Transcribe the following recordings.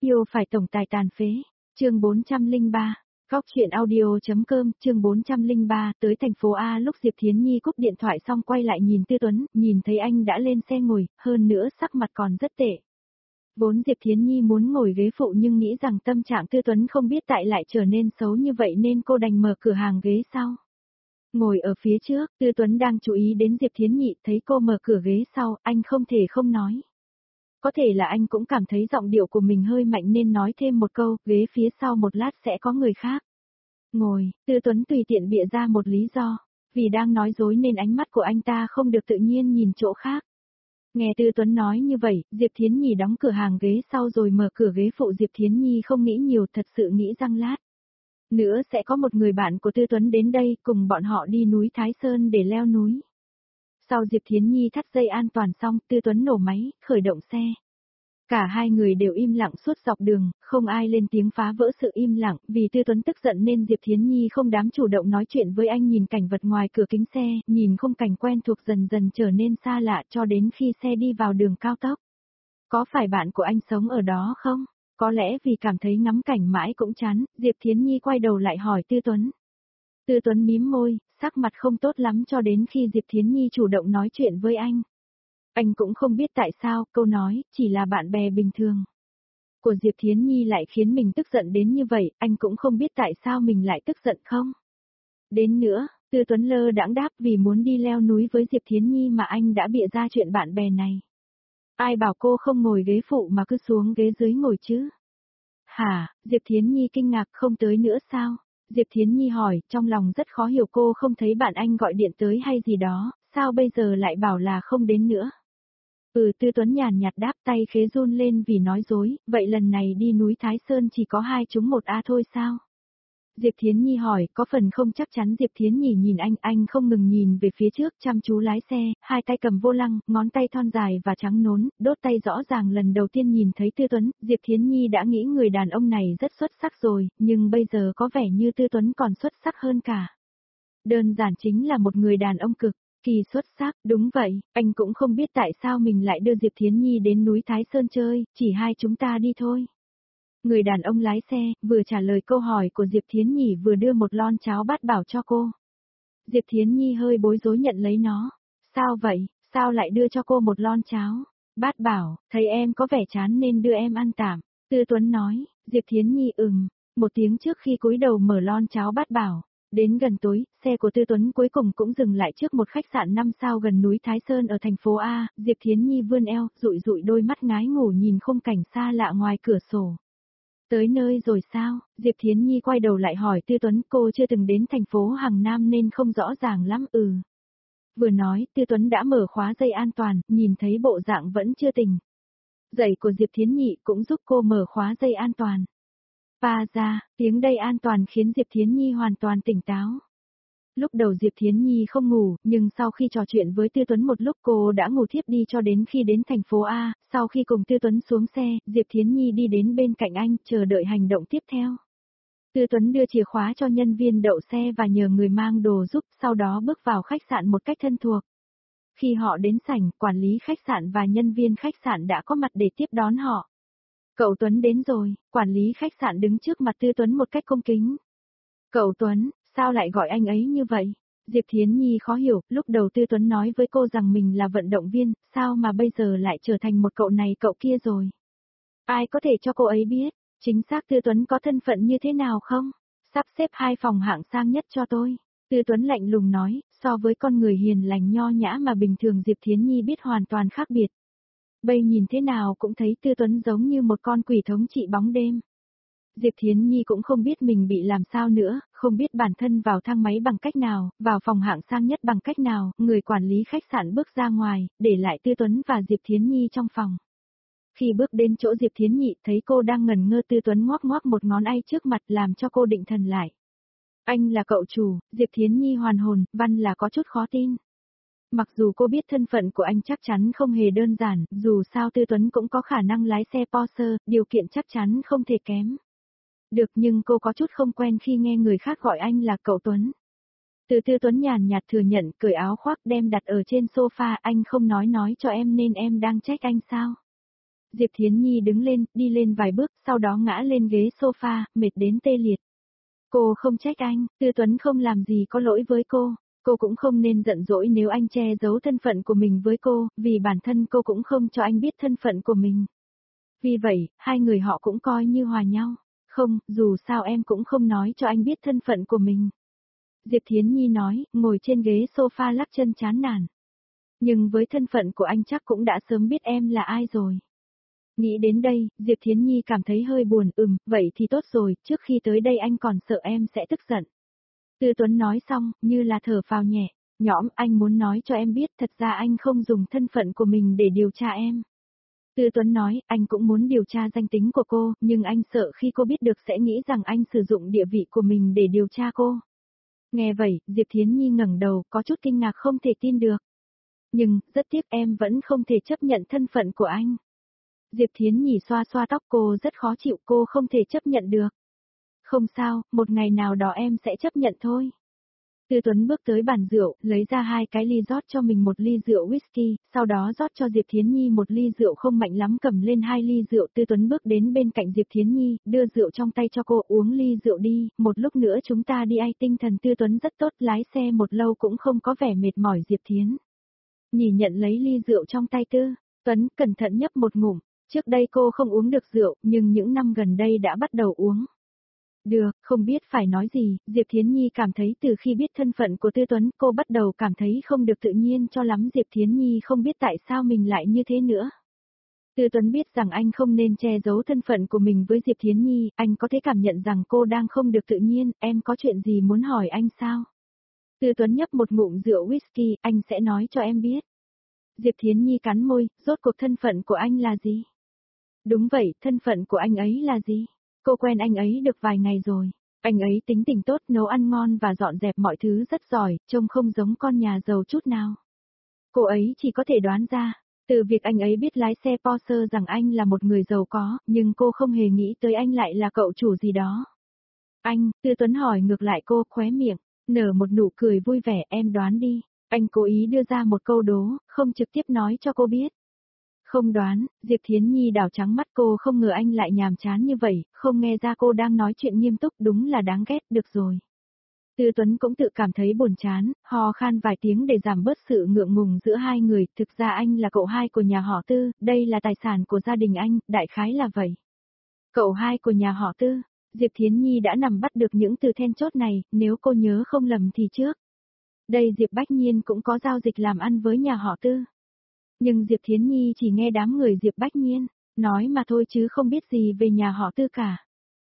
Yêu phải tổng tài tàn phế. Chương 403. Góc truyện audio.com, chương 403, tới thành phố A lúc Diệp Thiến Nhi cúp điện thoại xong quay lại nhìn Tư Tuấn, nhìn thấy anh đã lên xe ngồi, hơn nữa sắc mặt còn rất tệ. Vốn Diệp Thiến Nhi muốn ngồi ghế phụ nhưng nghĩ rằng tâm trạng Tư Tuấn không biết tại lại trở nên xấu như vậy nên cô đành mở cửa hàng ghế sau. Ngồi ở phía trước, Tư Tuấn đang chú ý đến Diệp Thiến Nhi, thấy cô mở cửa ghế sau, anh không thể không nói. Có thể là anh cũng cảm thấy giọng điệu của mình hơi mạnh nên nói thêm một câu, ghế phía sau một lát sẽ có người khác. Ngồi, Tư Tuấn tùy tiện bịa ra một lý do, vì đang nói dối nên ánh mắt của anh ta không được tự nhiên nhìn chỗ khác. Nghe Tư Tuấn nói như vậy, Diệp Thiến Nhi đóng cửa hàng ghế sau rồi mở cửa ghế phụ. Diệp Thiến Nhi không nghĩ nhiều, thật sự nghĩ rằng lát nữa sẽ có một người bạn của Tư Tuấn đến đây cùng bọn họ đi núi Thái Sơn để leo núi. Sau Diệp Thiến Nhi thắt dây an toàn xong, Tư Tuấn nổ máy, khởi động xe. Cả hai người đều im lặng suốt dọc đường, không ai lên tiếng phá vỡ sự im lặng, vì Tư Tuấn tức giận nên Diệp Thiến Nhi không dám chủ động nói chuyện với anh. Nhìn cảnh vật ngoài cửa kính xe, nhìn khung cảnh quen thuộc dần dần trở nên xa lạ cho đến khi xe đi vào đường cao tốc. Có phải bạn của anh sống ở đó không? Có lẽ vì cảm thấy ngắm cảnh mãi cũng chán, Diệp Thiến Nhi quay đầu lại hỏi Tư Tuấn. Tư Tuấn mím môi, sắc mặt không tốt lắm cho đến khi Diệp Thiến Nhi chủ động nói chuyện với anh. Anh cũng không biết tại sao, câu nói, chỉ là bạn bè bình thường của Diệp Thiến Nhi lại khiến mình tức giận đến như vậy, anh cũng không biết tại sao mình lại tức giận không. Đến nữa, Tư Tuấn lơ đãng đáp, vì muốn đi leo núi với Diệp Thiến Nhi mà anh đã bịa ra chuyện bạn bè này. Ai bảo cô không ngồi ghế phụ mà cứ xuống ghế dưới ngồi chứ? Hả, Diệp Thiến Nhi kinh ngạc, không tới nữa sao? Diệp Thiến Nhi hỏi, trong lòng rất khó hiểu, cô không thấy bạn anh gọi điện tới hay gì đó, sao bây giờ lại bảo là không đến nữa? Tư Tuấn nhàn nhạt đáp, tay khế run lên vì nói dối, vậy lần này đi núi Thái Sơn chỉ có 2 chúng 1A thôi sao? Diệp Thiến Nhi hỏi, có phần không chắc chắn. Diệp Thiến Nhi nhìn anh không ngừng nhìn về phía trước, chăm chú lái xe, hai tay cầm vô lăng, ngón tay thon dài và trắng nốn, đốt tay rõ ràng. Lần đầu tiên nhìn thấy Tư Tuấn, Diệp Thiến Nhi đã nghĩ người đàn ông này rất xuất sắc rồi, nhưng bây giờ có vẻ như Tư Tuấn còn xuất sắc hơn cả. Đơn giản chính là một người đàn ông cực kỳ xuất sắc. Đúng vậy, anh cũng không biết tại sao mình lại đưa Diệp Thiến Nhi đến núi Thái Sơn chơi, chỉ hai chúng ta đi thôi. Người đàn ông lái xe, vừa trả lời câu hỏi của Diệp Thiến Nhi vừa đưa một lon cháo bát bảo cho cô. Diệp Thiến Nhi hơi bối rối nhận lấy nó. Sao vậy, sao lại đưa cho cô một lon cháo bát bảo, thấy em có vẻ chán nên đưa em ăn tạm. Tư Tuấn nói. Diệp Thiến Nhi một tiếng trước khi cúi đầu mở lon cháo bát bảo. Đến gần tối, xe của Tư Tuấn cuối cùng cũng dừng lại trước một khách sạn 5 sao gần núi Thái Sơn ở thành phố A. Diệp Thiến Nhi vươn eo, dụi dụi đôi mắt ngái ngủ nhìn khung cảnh xa lạ ngoài cửa sổ. Tới nơi rồi sao? Diệp Thiến Nhi quay đầu lại hỏi Tư Tuấn, cô chưa từng đến thành phố Hằng Nam nên không rõ ràng lắm. Vừa nói, Tư Tuấn đã mở khóa dây an toàn, nhìn thấy bộ dạng vẫn chưa tỉnh dậy của Diệp Thiến Nhi cũng giúp cô mở khóa dây an toàn. Pa ra, tiếng dây an toàn khiến Diệp Thiến Nhi hoàn toàn tỉnh táo. Lúc đầu Diệp Thiến Nhi không ngủ, nhưng sau khi trò chuyện với Tư Tuấn một lúc cô đã ngủ thiếp đi cho đến khi đến thành phố A. Sau khi cùng Tư Tuấn xuống xe, Diệp Thiến Nhi đi đến bên cạnh anh, chờ đợi hành động tiếp theo. Tư Tuấn đưa chìa khóa cho nhân viên đậu xe và nhờ người mang đồ giúp, sau đó bước vào khách sạn một cách thân thuộc. Khi họ đến sảnh, quản lý khách sạn và nhân viên khách sạn đã có mặt để tiếp đón họ. Cậu Tuấn đến rồi, quản lý khách sạn đứng trước mặt Tư Tuấn một cách cung kính. Cậu Tuấn, sao lại gọi anh ấy như vậy? Diệp Thiến Nhi khó hiểu, lúc đầu Tư Tuấn nói với cô rằng mình là vận động viên, sao mà bây giờ lại trở thành một cậu này cậu kia rồi? Ai có thể cho cô ấy biết, chính xác Tư Tuấn có thân phận như thế nào không? Sắp xếp 2 phòng hạng sang nhất cho tôi. Tư Tuấn lạnh lùng nói, so với con người hiền lành nho nhã mà bình thường Diệp Thiến Nhi biết hoàn toàn khác biệt. Bây nhìn thế nào cũng thấy Tư Tuấn giống như một con quỷ thống trị bóng đêm. Diệp Thiến Nhi cũng không biết mình bị làm sao nữa, không biết bản thân vào thang máy bằng cách nào, vào phòng hạng sang nhất bằng cách nào. Người quản lý khách sạn bước ra ngoài, để lại Tư Tuấn và Diệp Thiến Nhi trong phòng. Khi bước đến chỗ Diệp Thiến Nhi, thấy cô đang ngẩn ngơ, Tư Tuấn ngoắc ngoắc một ngón tay trước mặt làm cho cô định thần lại. Anh là cậu chủ. Diệp Thiến Nhi hoàn hồn, văn là có chút khó tin. Mặc dù cô biết thân phận của anh chắc chắn không hề đơn giản, dù sao Tư Tuấn cũng có khả năng lái xe Porsche, điều kiện chắc chắn không thể kém. Được, nhưng cô có chút không quen khi nghe người khác gọi anh là cậu Tuấn. Tư Tuấn nhàn nhạt thừa nhận, cởi áo khoác đem đặt ở trên sofa, anh không nói cho em nên em đang trách anh sao? Diệp Thiến Nhi đứng lên, đi lên vài bước, sau đó ngã lên ghế sofa, mệt đến tê liệt. Cô không trách anh, Tư Tuấn không làm gì có lỗi với cô cũng không nên giận dỗi nếu anh che giấu thân phận của mình với cô, vì bản thân cô cũng không cho anh biết thân phận của mình. Vì vậy, hai người họ cũng coi như hòa nhau. Không, dù sao em cũng không nói cho anh biết thân phận của mình. Diệp Thiến Nhi nói, ngồi trên ghế sofa lắc chân chán nản. Nhưng với thân phận của anh chắc cũng đã sớm biết em là ai rồi. Nghĩ đến đây, Diệp Thiến Nhi cảm thấy hơi buồn, vậy thì tốt rồi, trước khi tới đây anh còn sợ em sẽ tức giận. Tư Tuấn nói xong, như là thở phào nhẹ, nhõm, anh muốn nói cho em biết thật ra anh không dùng thân phận của mình để điều tra em. Tư Tuấn nói, anh cũng muốn điều tra danh tính của cô, nhưng anh sợ khi cô biết được sẽ nghĩ rằng anh sử dụng địa vị của mình để điều tra cô. Nghe vậy, Diệp Thiến Nhi ngẩng đầu, có chút kinh ngạc không thể tin được. Nhưng, rất tiếc em vẫn không thể chấp nhận thân phận của anh. Diệp Thiến Nhi xoa xoa tóc cô rất khó chịu, cô không thể chấp nhận được. Không sao, một ngày nào đó em sẽ chấp nhận thôi. Tư Tuấn bước tới bàn rượu, lấy ra 2 cái ly rót cho mình một ly rượu whisky, sau đó rót cho Diệp Thiến Nhi một ly rượu không mạnh lắm, cầm lên 2 ly rượu. Tư Tuấn bước đến bên cạnh Diệp Thiến Nhi, đưa rượu trong tay cho cô, uống ly rượu đi, một lúc nữa chúng ta đi ai. Tinh thần Tư Tuấn rất tốt, lái xe một lâu cũng không có vẻ mệt mỏi. Diệp Thiến Nhi nhận lấy ly rượu trong tay Tư Tuấn, cẩn thận nhấp một ngụm. Trước đây cô không uống được rượu, nhưng những năm gần đây đã bắt đầu uống. Được, không biết phải nói gì, Diệp Thiến Nhi cảm thấy từ khi biết thân phận của Tư Tuấn, cô bắt đầu cảm thấy không được tự nhiên cho lắm. Diệp Thiến Nhi không biết tại sao mình lại như thế nữa. Tư Tuấn biết rằng anh không nên che giấu thân phận của mình với Diệp Thiến Nhi, anh có thể cảm nhận rằng cô đang không được tự nhiên, em có chuyện gì muốn hỏi anh sao? Tư Tuấn nhấp một ngụm rượu whisky, anh sẽ nói cho em biết. Diệp Thiến Nhi cắn môi, rốt cuộc thân phận của anh là gì? Đúng vậy, thân phận của anh ấy là gì? Cô quen anh ấy được vài ngày rồi. Anh ấy tính tình tốt, nấu ăn ngon và dọn dẹp mọi thứ rất giỏi, trông không giống con nhà giàu chút nào. Cô ấy chỉ có thể đoán ra, từ việc anh ấy biết lái xe Porsche rằng anh là một người giàu có, nhưng cô không hề nghĩ tới anh lại là cậu chủ gì đó. Anh, Tư Tuấn hỏi ngược lại cô, khóe miệng, nở một nụ cười vui vẻ, em đoán đi. Anh cố ý đưa ra một câu đố, không trực tiếp nói cho cô biết. Không đoán, Diệp Thiến Nhi đảo trắng mắt, cô không ngờ anh lại nhàm chán như vậy, không nghe ra cô đang nói chuyện nghiêm túc, đúng là đáng ghét. Được rồi. Tư Tuấn cũng tự cảm thấy buồn chán, ho khan vài tiếng để giảm bớt sự ngượng ngùng giữa hai người, thực ra anh là cậu hai của nhà họ Tư, đây là tài sản của gia đình anh, đại khái là vậy. Cậu hai của nhà họ Tư, Diệp Thiến Nhi đã nắm bắt được những từ then chốt này, nếu cô nhớ không lầm thì trước đây Diệp Bách Nhiên cũng có giao dịch làm ăn với nhà họ Tư. Nhưng Diệp Thiến Nhi chỉ nghe đám người Diệp Bách Nhiên nói mà thôi chứ không biết gì về nhà họ Tư cả.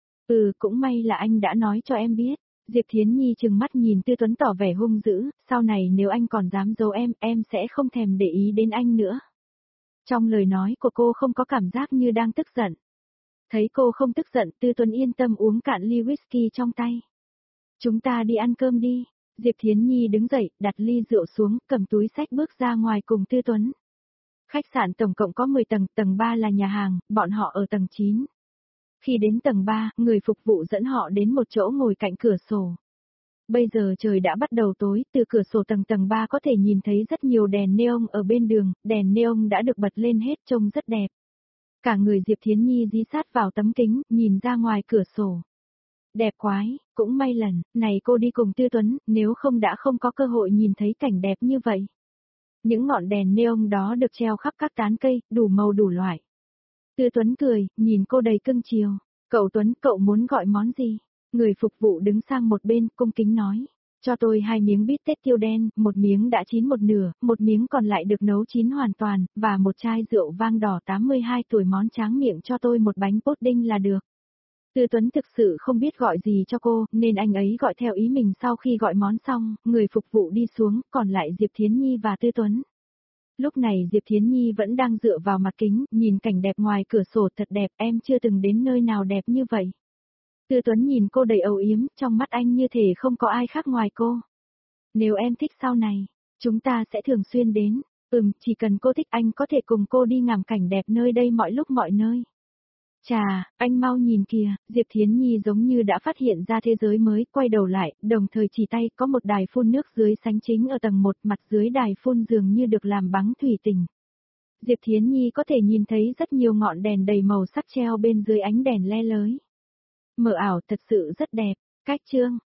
Cũng may là anh đã nói cho em biết. Diệp Thiến Nhi trừng mắt nhìn Tư Tuấn tỏ vẻ hung dữ, sau này nếu anh còn dám giấu em sẽ không thèm để ý đến anh nữa. Trong lời nói của cô không có cảm giác như đang tức giận. Thấy cô không tức giận, Tư Tuấn yên tâm uống cạn ly whisky trong tay. Chúng ta đi ăn cơm đi. Diệp Thiến Nhi đứng dậy, đặt ly rượu xuống, cầm túi xách bước ra ngoài cùng Tư Tuấn. Khách sạn tổng cộng có 10 tầng, tầng 3 là nhà hàng, bọn họ ở tầng 9. Khi đến tầng 3, người phục vụ dẫn họ đến một chỗ ngồi cạnh cửa sổ. Bây giờ trời đã bắt đầu tối, từ cửa sổ tầng 3 có thể nhìn thấy rất nhiều đèn neon ở bên đường, đèn neon đã được bật lên hết trông rất đẹp. Cả người Diệp Thiến Nhi dí sát vào tấm kính, nhìn ra ngoài cửa sổ. Đẹp quái, cũng may lần này cô đi cùng Tư Tuấn, nếu không đã không có cơ hội nhìn thấy cảnh đẹp như vậy. Những ngọn đèn neon đó được treo khắp các tán cây, đủ màu đủ loại. Tư Tuấn cười, nhìn cô đầy cưng chiều. Cậu Tuấn, cậu muốn gọi món gì? Người phục vụ đứng sang một bên, cung kính nói. Cho tôi 2 miếng bít tết tiêu đen, một miếng đã chín một nửa, một miếng còn lại được nấu chín hoàn toàn, và một chai rượu vang đỏ 82 tuổi. Món tráng miệng cho tôi một bánh pudding là được. Tư Tuấn thực sự không biết gọi gì cho cô, nên anh ấy gọi theo ý mình. Sau khi gọi món xong, người phục vụ đi xuống, còn lại Diệp Thiến Nhi và Tư Tuấn. Lúc này Diệp Thiến Nhi vẫn đang dựa vào mặt kính, nhìn cảnh đẹp ngoài cửa sổ thật đẹp, em chưa từng đến nơi nào đẹp như vậy. Tư Tuấn nhìn cô đầy âu yếm, trong mắt anh như thể không có ai khác ngoài cô. Nếu em thích sau này, chúng ta sẽ thường xuyên đến. Chỉ cần cô thích anh có thể cùng cô đi ngắm cảnh đẹp nơi đây mọi lúc mọi nơi. Chà, anh mau nhìn kìa, Diệp Thiến Nhi giống như đã phát hiện ra thế giới mới, quay đầu lại, đồng thời chỉ tay, có một đài phun nước dưới sảnh chính ở tầng 1, mặt dưới đài phun dường như được làm bằng thủy tinh. Diệp Thiến Nhi có thể nhìn thấy rất nhiều ngọn đèn đầy màu sắc treo bên dưới ánh đèn le lói. Mờ ảo thật sự rất đẹp, cách chương.